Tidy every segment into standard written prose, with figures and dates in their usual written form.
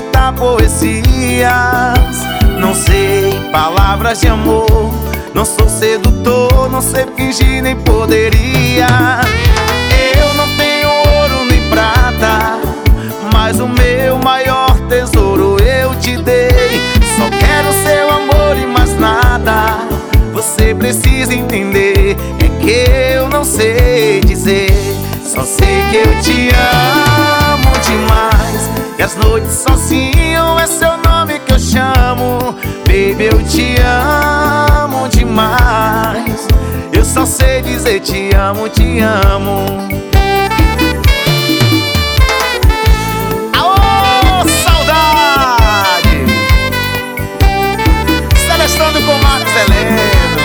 recitar poesias, não sei palavras de amor. Não sou sedutor, não sei fingir, nem poderia. Eu não tenho ouro nem prata, mas o meu maior tesouro eu te dei. Só quero seu amor e mais nada. Você precisa entender, é que eu não sei dizer. Só sei que eu te amo demais, e as noites sozinho é seu nome que eu chamo. Baby, eu te amo demais. Eu só sei dizer te amo, te amo. Aô, saudade! Celestrando com Marcos Heleno.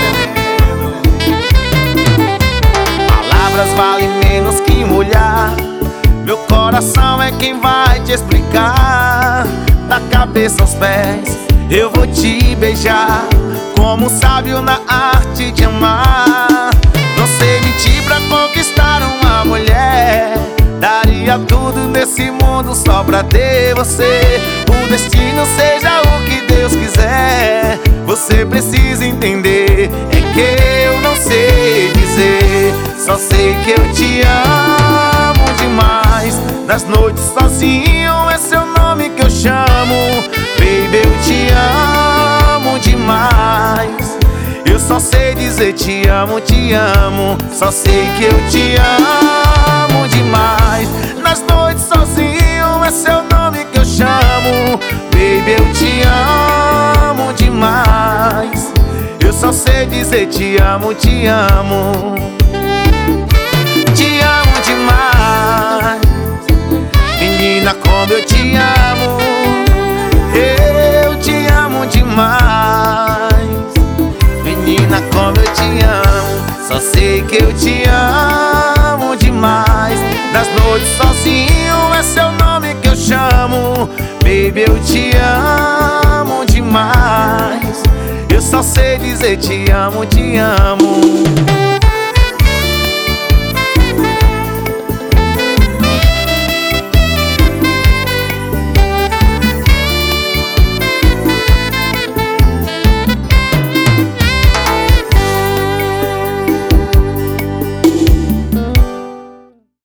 Palavras valem menos que um olhar. Meu coração é quem vai te explicar. Da cabeça aos pés eu vou te beijar, como um sábio na arte de amar. Não sei mentir pra conquistar uma mulher. Daria tudo nesse mundo só pra ter você. O destino seja o que Deus quiser. Você precisa entender, é que eu não sei dizer. Só sei que eu te amo demais. Nas noites sozinho é seu nome que eu chamo. Baby, eu te amo demais. Eu só sei dizer te amo, te amo. Só sei que eu te amo demais. Nas noites sozinho é seu nome que eu chamo. Baby, eu te amo demais. Eu só sei dizer te amo, te amo. Te amo demais. Menina, como eu te amo. Eu te amo demais. Menina, como eu te amo. Só sei que eu te amo demais. Nas noites sozinho é seu nome que eu chamo. Baby, eu te amo demais. Eu só sei dizer te amo, te amo.